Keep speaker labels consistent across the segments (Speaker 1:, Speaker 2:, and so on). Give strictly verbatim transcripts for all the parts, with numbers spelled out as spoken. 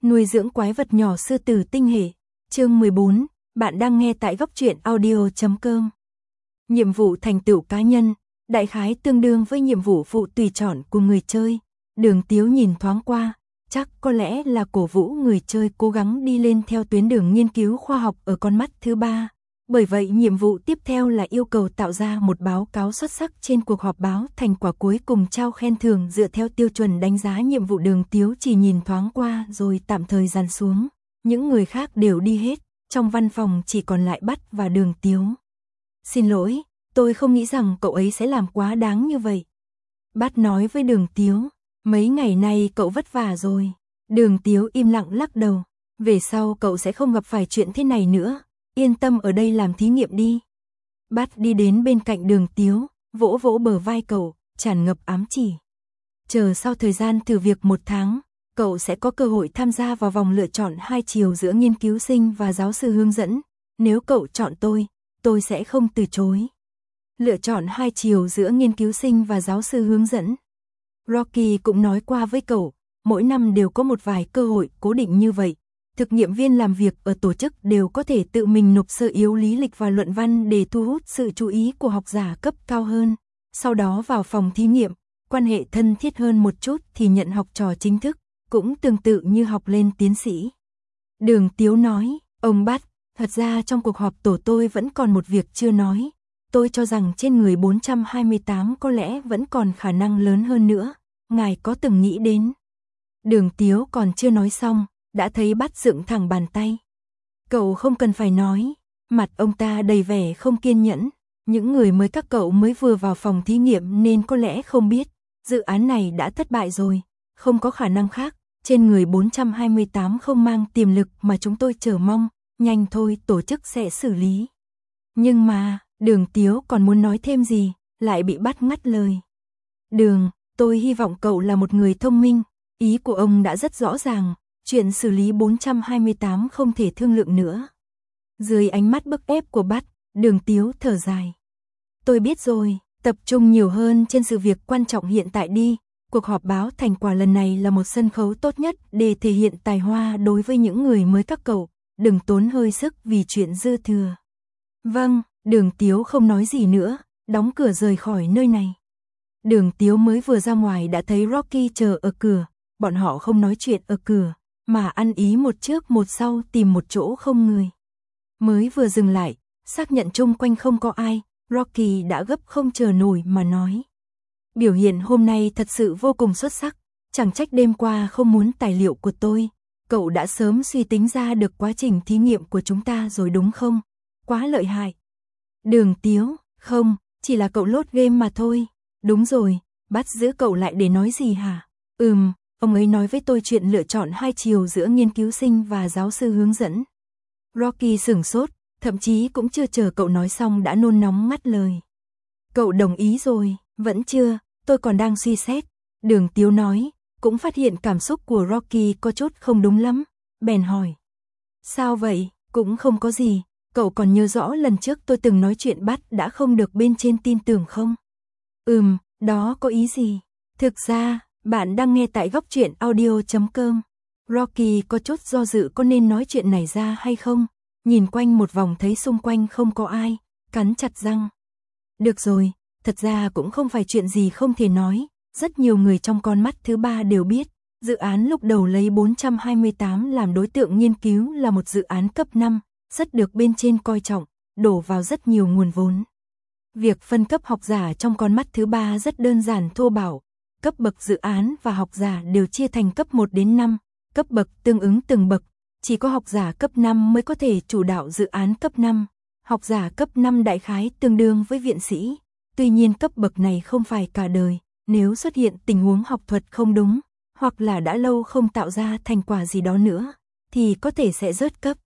Speaker 1: Nuôi dưỡng quái vật nhỏ sư tử tinh hệ. Chương mười bốn, bạn đang nghe tại góc truyện audio chấm com. Nhiệm vụ thành tựu cá nhân, đại khái tương đương với nhiệm vụ phụ tùy chọn của người chơi. Đường Tiếu nhìn thoáng qua, chắc có lẽ là cổ vũ người chơi cố gắng đi lên theo tuyến đường nghiên cứu khoa học ở con mắt thứ ba. Bởi vậy nhiệm vụ tiếp theo là yêu cầu tạo ra một báo cáo xuất sắc trên cuộc họp báo, thành quả cuối cùng trao khen thưởng dựa theo tiêu chuẩn đánh giá nhiệm vụ. Đường Tiếu chỉ nhìn thoáng qua rồi tạm thời dàn xuống. Những người khác đều đi hết, trong văn phòng chỉ còn lại Bát và Đường Tiếu. Xin lỗi, tôi không nghĩ rằng cậu ấy sẽ làm quá đáng như vậy. Bát nói với Đường Tiếu, mấy ngày nay cậu vất vả rồi. Đường Tiếu im lặng lắc đầu, về sau cậu sẽ không gặp phải chuyện thế này nữa. Yên tâm ở đây làm thí nghiệm đi. Bát đi đến bên cạnh Đường Tiếu, vỗ vỗ bờ vai cậu, tràn ngập ám chỉ. Chờ sau thời gian thử việc một tháng, cậu sẽ có cơ hội tham gia vào vòng lựa chọn hai chiều giữa nghiên cứu sinh và giáo sư hướng dẫn. Nếu cậu chọn tôi, tôi sẽ không từ chối. Lựa chọn hai chiều giữa nghiên cứu sinh và giáo sư hướng dẫn. Rocky cũng nói qua với cậu, mỗi năm đều có một vài cơ hội cố định như vậy. Thực nghiệm viên làm việc ở tổ chức đều có thể tự mình nộp sơ yếu lý lịch và luận văn để thu hút sự chú ý của học giả cấp cao hơn. Sau đó vào phòng thí nghiệm, quan hệ thân thiết hơn một chút thì nhận học trò chính thức, cũng tương tự như học lên tiến sĩ. Đường Tiếu nói, ông Bát, thật ra trong cuộc họp tổ tôi vẫn còn một việc chưa nói. Tôi cho rằng trên người bốn trăm hai mươi tám có lẽ vẫn còn khả năng lớn hơn nữa. Ngài có từng nghĩ đến? Đường Tiếu còn chưa nói xong, đã thấy Bát dựng thẳng bàn tay. Cậu không cần phải nói. Mặt ông ta đầy vẻ không kiên nhẫn. Những người mới các cậu mới vừa vào phòng thí nghiệm nên có lẽ không biết. Dự án này đã thất bại rồi. Không có khả năng khác. Trên người bốn trăm hai mươi tám không mang tiềm lực mà chúng tôi chờ mong. Nhanh thôi, tổ chức sẽ xử lý. Nhưng mà, Đường Tiếu còn muốn nói thêm gì, lại bị Bát ngắt lời. Đường, tôi hy vọng cậu là một người thông minh. Ý của ông đã rất rõ ràng. Chuyện xử lý bốn trăm hai mươi tám không thể thương lượng nữa. Dưới ánh mắt bức ép của Bát, Đường Tiếu thở dài. Tôi biết rồi, tập trung nhiều hơn trên sự việc quan trọng hiện tại đi. Cuộc họp báo thành quả lần này là một sân khấu tốt nhất để thể hiện tài hoa đối với những người mới các cậu. Đừng tốn hơi sức vì chuyện dư thừa. Vâng, Đường Tiếu không nói gì nữa, đóng cửa rời khỏi nơi này. Đường Tiếu mới vừa ra ngoài đã thấy Rocky chờ ở cửa. Bọn họ không nói chuyện ở cửa, mà ăn ý một trước một sau tìm một chỗ không người. Mới vừa dừng lại, xác nhận chung quanh không có ai, Rocky đã gấp không chờ nổi mà nói. Biểu hiện hôm nay thật sự vô cùng xuất sắc, chẳng trách đêm qua không muốn tài liệu của tôi. Cậu đã sớm suy tính ra được quá trình thí nghiệm của chúng ta rồi đúng không? Quá lợi hại. Đường Tiếu, không, chỉ là cậu lốt game mà thôi. Đúng rồi, Bắt giữ cậu lại để nói gì hả? Ừm. Ông ấy nói với tôi chuyện lựa chọn hai chiều giữa nghiên cứu sinh và giáo sư hướng dẫn. Rocky sửng sốt, thậm chí cũng chưa chờ cậu nói xong đã nôn nóng ngắt lời. Cậu đồng ý rồi, vẫn chưa, tôi còn đang suy xét. Đường Tiếu nói, cũng phát hiện cảm xúc của Rocky có chút không đúng lắm, bèn hỏi. Sao vậy, cũng không có gì, cậu còn nhớ rõ lần trước tôi từng nói chuyện Bắt đã không được bên trên tin tưởng không? Ừm, đó có ý gì? Thực ra, bạn đang nghe tại góc truyện audio chấm com. Rocky có chút do dự có nên nói chuyện này ra hay không. Nhìn quanh một vòng thấy xung quanh không có ai, cắn chặt răng. Được rồi, thật ra cũng không phải chuyện gì không thể nói. Rất nhiều người trong con mắt thứ ba đều biết. Dự án lúc đầu lấy bốn trăm hai mươi tám làm đối tượng nghiên cứu là một dự án cấp năm, rất được bên trên coi trọng, đổ vào rất nhiều nguồn vốn. Việc phân cấp học giả trong con mắt thứ ba rất đơn giản thô bạo. Cấp bậc dự án và học giả đều chia thành cấp một đến năm, cấp bậc tương ứng từng bậc, chỉ có học giả cấp năm mới có thể chủ đạo dự án cấp năm. Học giả cấp năm đại khái tương đương với viện sĩ, tuy nhiên cấp bậc này không phải cả đời, nếu xuất hiện tình huống học thuật không đúng, hoặc là đã lâu không tạo ra thành quả gì đó nữa, thì có thể sẽ rớt cấp.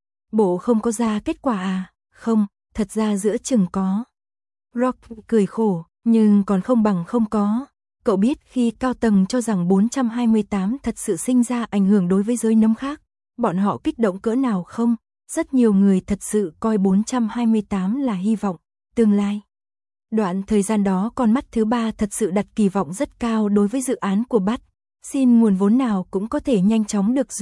Speaker 1: Bộ không có ra kết quả à? Không, thật ra giữa chừng có. Rock cười khổ, nhưng còn không bằng không có. Cậu biết khi cao tầng cho rằng bốn trăm hai mươi tám thật sự sinh ra ảnh hưởng đối với giới nấm khác, bọn họ kích động cỡ nào không? Rất nhiều người thật sự coi bốn trăm hai mươi tám là hy vọng, tương lai. Đoạn thời gian đó con mắt thứ ba thật sự đặt kỳ vọng rất cao đối với dự án của Bắt. Xin nguồn vốn nào cũng có thể nhanh chóng được duyệt,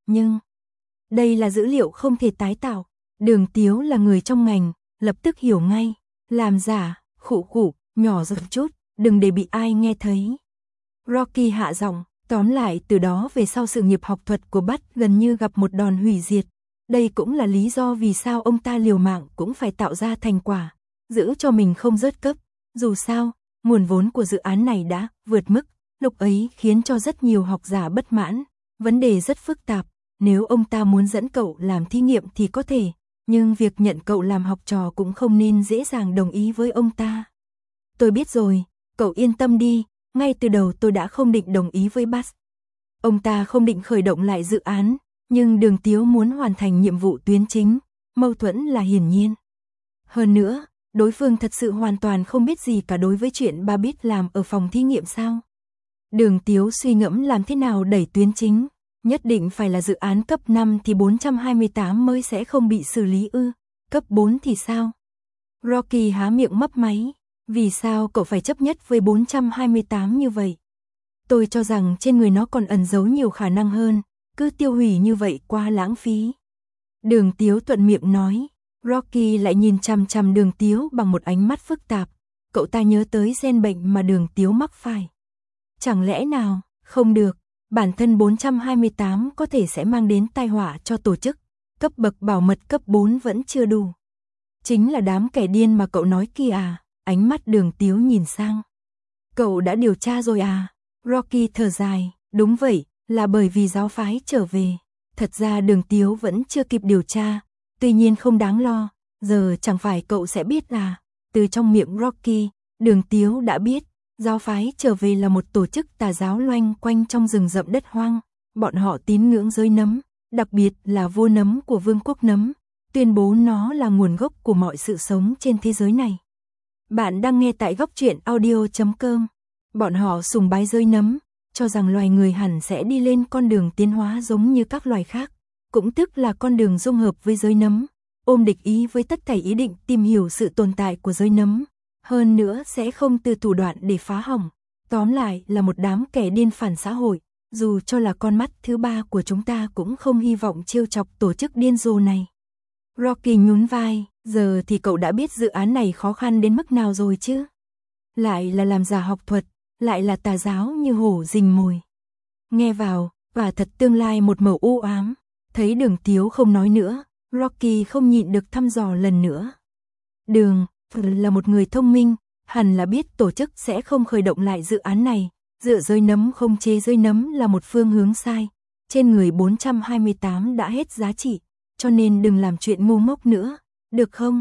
Speaker 1: nhưng đây là dữ liệu không thể tái tạo. Đường Tiếu là người trong ngành, lập tức hiểu ngay, làm giả, khụ khụ, nhỏ giọng chút, đừng để bị ai nghe thấy. Rocky hạ giọng, tóm lại từ đó về sau sự nghiệp học thuật của Butt gần như gặp một đòn hủy diệt. Đây cũng là lý do vì sao ông ta liều mạng cũng phải tạo ra thành quả, giữ cho mình không rớt cấp. Dù sao, nguồn vốn của dự án này đã vượt mức, lúc ấy khiến cho rất nhiều học giả bất mãn. Vấn đề rất phức tạp, nếu ông ta muốn dẫn cậu làm thí nghiệm thì có thể, nhưng việc nhận cậu làm học trò cũng không nên dễ dàng đồng ý với ông ta. Tôi biết rồi, cậu yên tâm đi, ngay từ đầu tôi đã không định đồng ý với Butt. Ông ta không định khởi động lại dự án, nhưng Đường Tiếu muốn hoàn thành nhiệm vụ tuyến chính, mâu thuẫn là hiển nhiên. Hơn nữa, đối phương thật sự hoàn toàn không biết gì cả đối với chuyện ba biết làm ở phòng thí nghiệm sao. Đường Tiếu suy ngẫm làm thế nào đẩy tuyến chính, nhất định phải là dự án cấp năm thì bốn trăm hai mươi tám mới sẽ không bị xử lý ư, cấp bốn thì sao? Rocky há miệng mấp máy, vì sao cậu phải chấp nhất với bốn trăm hai mươi tám như vậy? Tôi cho rằng trên người nó còn ẩn giấu nhiều khả năng hơn, cứ tiêu hủy như vậy quá lãng phí. Đường Tiếu thuận miệng nói. Rocky lại nhìn chằm chằm Đường Tiếu bằng một ánh mắt phức tạp, cậu ta nhớ tới gen bệnh mà Đường Tiếu mắc phải. Chẳng lẽ nào, không được, bản thân bốn trăm hai mươi tám có thể sẽ mang đến tai họa cho tổ chức, cấp bậc bảo mật cấp bốn vẫn chưa đủ. Chính là đám kẻ điên mà cậu nói kìa à, ánh mắt Đường Tiếu nhìn sang. Cậu đã điều tra rồi à? Rocky thở dài, đúng vậy, là bởi vì giáo phái trở về. Thật ra Đường Tiếu vẫn chưa kịp điều tra. Tuy nhiên không đáng lo, giờ chẳng phải cậu sẽ biết à, từ trong miệng Rocky, Đường Tiếu đã biết, giáo phái trở về là một tổ chức tà giáo loanh quanh trong rừng rậm đất hoang, bọn họ tín ngưỡng giới nấm, đặc biệt là vua nấm của vương quốc nấm, tuyên bố nó là nguồn gốc của mọi sự sống trên thế giới này. Bạn đang nghe tại góc truyện audio chấm com, bọn họ sùng bái giới nấm, cho rằng loài người hẳn sẽ đi lên con đường tiến hóa giống như các loài khác. Cũng tức là con đường dung hợp với giới nấm, ôm địch ý với tất thảy ý định tìm hiểu sự tồn tại của giới nấm, hơn nữa sẽ không từ thủ đoạn để phá hỏng. Tóm lại là một đám kẻ điên phản xã hội, dù cho là con mắt thứ ba của chúng ta cũng không hy vọng trêu chọc tổ chức điên rồ này. Rocky nhún vai, giờ thì cậu đã biết dự án này khó khăn đến mức nào rồi chứ? Lại là làm giả học thuật, lại là tà giáo như hổ rình mồi. Nghe vào, và thật tương lai một màu u ám. Thấy Đường Tiếu không nói nữa, Rocky không nhịn được thăm dò lần nữa. Đường là một người thông minh, hẳn là biết tổ chức sẽ không khởi động lại dự án này, dựa giới nấm không chế giới nấm là một phương hướng sai. Trên người bốn trăm hai mươi tám đã hết giá trị, cho nên đừng làm chuyện ngu ngốc nữa, được không?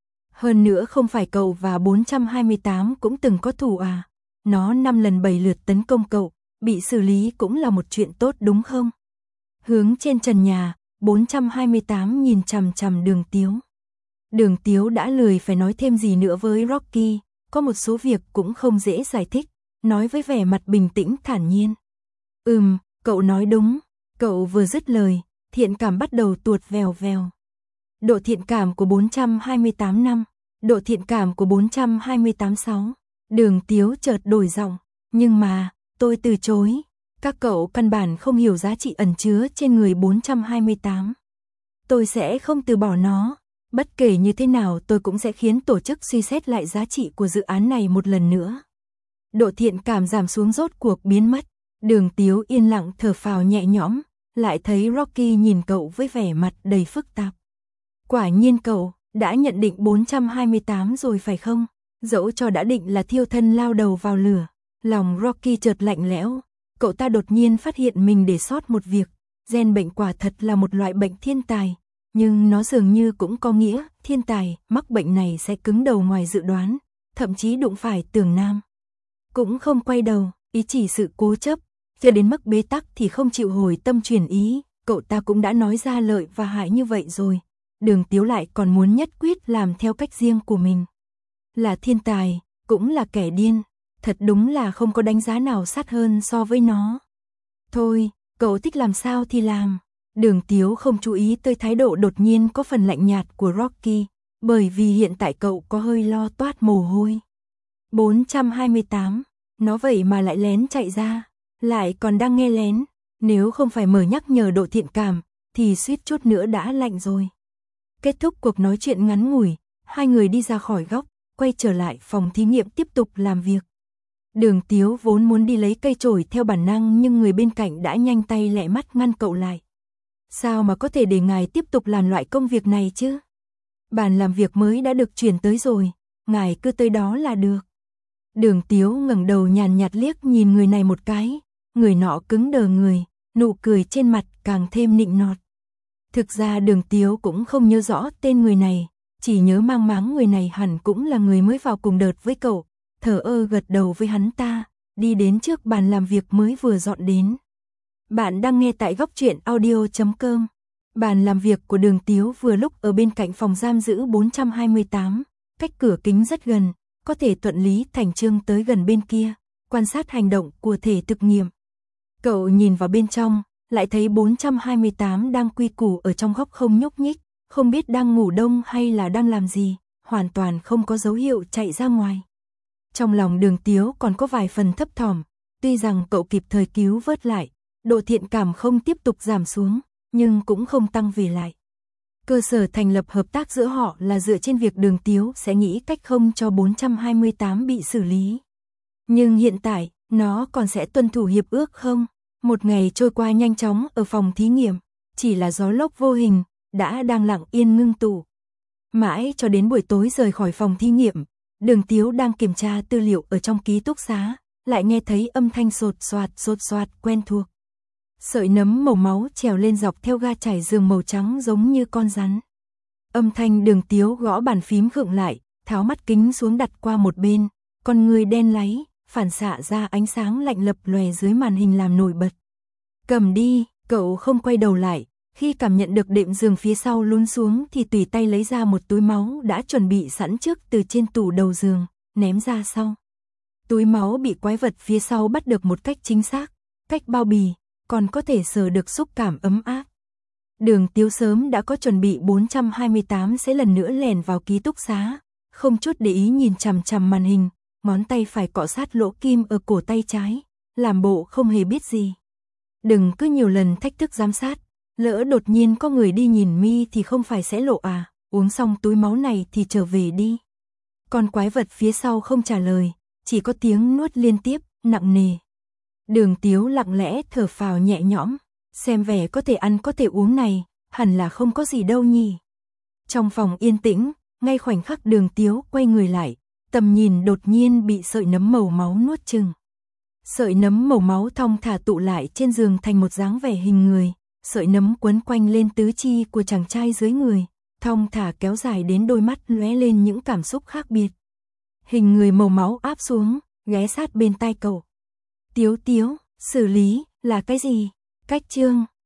Speaker 1: Hơn nữa không phải cậu và bốn trăm hai mươi tám cũng từng có thù à? Nó năm lần bảy lượt tấn công cậu, bị xử lý cũng là một chuyện tốt đúng không? Hướng trên trần nhà, bốn trăm hai mươi tám nhìn chằm chằm Đường Tiếu. Đường Tiếu đã lười phải nói thêm gì nữa với Rocky, có một số việc cũng không dễ giải thích, nói với vẻ mặt bình tĩnh thản nhiên. Ừm, cậu nói đúng, cậu vừa dứt lời, thiện cảm bắt đầu tuột vèo vèo. Độ thiện cảm của bốn trăm hai mươi tám năm, độ thiện cảm của bốn trăm hai mươi tám sáu. Đường Tiếu chợt đổi giọng, nhưng mà, tôi từ chối. Các cậu căn bản không hiểu giá trị ẩn chứa trên người bốn trăm hai mươi tám. Tôi sẽ không từ bỏ nó, bất kể như thế nào tôi cũng sẽ khiến tổ chức suy xét lại giá trị của dự án này một lần nữa. Độ thiện cảm giảm xuống rốt cuộc biến mất, Đường Tiếu yên lặng thở phào nhẹ nhõm, lại thấy Rocky nhìn cậu với vẻ mặt đầy phức tạp. Quả nhiên cậu đã nhận định bốn trăm hai mươi tám rồi phải không? Dẫu cho đã định là thiêu thân lao đầu vào lửa, lòng Rocky chợt lạnh lẽo. Cậu ta đột nhiên phát hiện mình để sót một việc, gen bệnh quả thật là một loại bệnh thiên tài, nhưng nó dường như cũng có nghĩa thiên tài mắc bệnh này sẽ cứng đầu ngoài dự đoán, thậm chí đụng phải Tường Nam. Cũng không quay đầu, ý chỉ sự cố chấp, cho đến mức bế tắc thì không chịu hồi tâm chuyển ý, cậu ta cũng đã nói ra lợi và hại như vậy rồi. Đường Tiếu lại còn muốn nhất quyết làm theo cách riêng của mình. Là thiên tài, cũng là kẻ điên. Thật đúng là không có đánh giá nào sát hơn so với nó. Thôi, cậu thích làm sao thì làm. Đường Tiếu không chú ý tới thái độ đột nhiên có phần lạnh nhạt của Rocky, bởi vì hiện tại cậu có hơi lo toát mồ hôi. bốn trăm hai mươi tám, nó vậy mà lại lén chạy ra, lại còn đang nghe lén. Nếu không phải mở nhắc nhở độ thiện cảm, thì suýt chút nữa đã lạnh rồi. Kết thúc cuộc nói chuyện ngắn ngủi, hai người đi ra khỏi góc, quay trở lại phòng thí nghiệm tiếp tục làm việc. Đường Tiếu vốn muốn đi lấy cây chổi theo bản năng nhưng người bên cạnh đã nhanh tay lẹ mắt ngăn cậu lại. Sao mà có thể để ngài tiếp tục làm loại công việc này chứ? Bàn làm việc mới đã được chuyển tới rồi, ngài cứ tới đó là được. Đường Tiếu ngẩng đầu nhàn nhạt liếc nhìn người này một cái, người nọ cứng đờ người, nụ cười trên mặt càng thêm nịnh nọt. Thực ra Đường Tiếu cũng không nhớ rõ tên người này, chỉ nhớ mang máng người này hẳn cũng là người mới vào cùng đợt với cậu, thờ ơ gật đầu với hắn ta, đi đến trước bàn làm việc mới vừa dọn đến. Bạn đang nghe tại góc truyện audio chấm com. Bàn làm việc của Đường Tiếu vừa lúc ở bên cạnh phòng giam giữ bốn trăm hai mươi tám, cách cửa kính rất gần, có thể thuận lý thành chương tới gần bên kia, quan sát hành động của thể thực nghiệm. Cậu nhìn vào bên trong, lại thấy bốn trăm hai mươi tám đang quy củ ở trong góc không nhúc nhích, không biết đang ngủ đông hay là đang làm gì, hoàn toàn không có dấu hiệu chạy ra ngoài. Trong lòng Đường Tiếu còn có vài phần thấp thỏm, tuy rằng cậu kịp thời cứu vớt lại, độ thiện cảm không tiếp tục giảm xuống, nhưng cũng không tăng về lại. Cơ sở thành lập hợp tác giữa họ là dựa trên việc Đường Tiếu sẽ nghĩ cách không cho bốn trăm hai mươi tám bị xử lý. Nhưng hiện tại, nó còn sẽ tuân thủ hiệp ước không? Một ngày trôi qua nhanh chóng ở phòng thí nghiệm, chỉ là gió lốc vô hình, đã đang lặng yên ngưng tụ. Mãi cho đến buổi tối rời khỏi phòng thí nghiệm, Đường Tiếu đang kiểm tra tư liệu ở trong ký túc xá, lại nghe thấy âm thanh sột soạt sột soạt quen thuộc. Sợi nấm màu máu trèo lên dọc theo ga trải giường màu trắng giống như con rắn. Âm thanh Đường Tiếu gõ bàn phím khựng lại, tháo mắt kính xuống đặt qua một bên, con người đen láy, phản xạ ra ánh sáng lạnh lập lòe dưới màn hình làm nổi bật. Cầm đi, cậu không quay đầu lại, khi cảm nhận được đệm giường phía sau lún xuống thì tùy tay lấy ra một túi máu đã chuẩn bị sẵn trước từ trên tủ đầu giường, ném ra sau. Túi máu bị quái vật phía sau bắt được một cách chính xác, cách bao bì, còn có thể sờ được xúc cảm ấm áp. Đường Tiếu sớm đã có chuẩn bị bốn trăm hai mươi tám sẽ lần nữa lèn vào ký túc xá, không chút để ý nhìn chằm chằm màn hình, ngón tay phải cọ sát lỗ kim ở cổ tay trái, làm bộ không hề biết gì. Đừng cứ nhiều lần thách thức giám sát, lỡ đột nhiên có người đi nhìn mi thì không phải sẽ lộ à, uống xong túi máu này thì trở về đi. Còn quái vật phía sau không trả lời, chỉ có tiếng nuốt liên tiếp, nặng nề. Đường Tiếu lặng lẽ thở phào nhẹ nhõm, xem vẻ có thể ăn có thể uống này, hẳn là không có gì đâu nhỉ. Trong phòng yên tĩnh, ngay khoảnh khắc Đường Tiếu quay người lại, tầm nhìn đột nhiên bị sợi nấm màu máu nuốt chừng. Sợi nấm màu máu thong thả tụ lại trên giường thành một dáng vẻ hình người, sợi nấm quấn quanh lên tứ chi của chàng trai dưới người, thong thả kéo dài đến đôi mắt lóe lên những cảm xúc khác biệt. Hình người màu máu áp xuống, ghé sát bên tai cậu. Tiếu Tiếu, xử lý, là cái gì? Cách chương.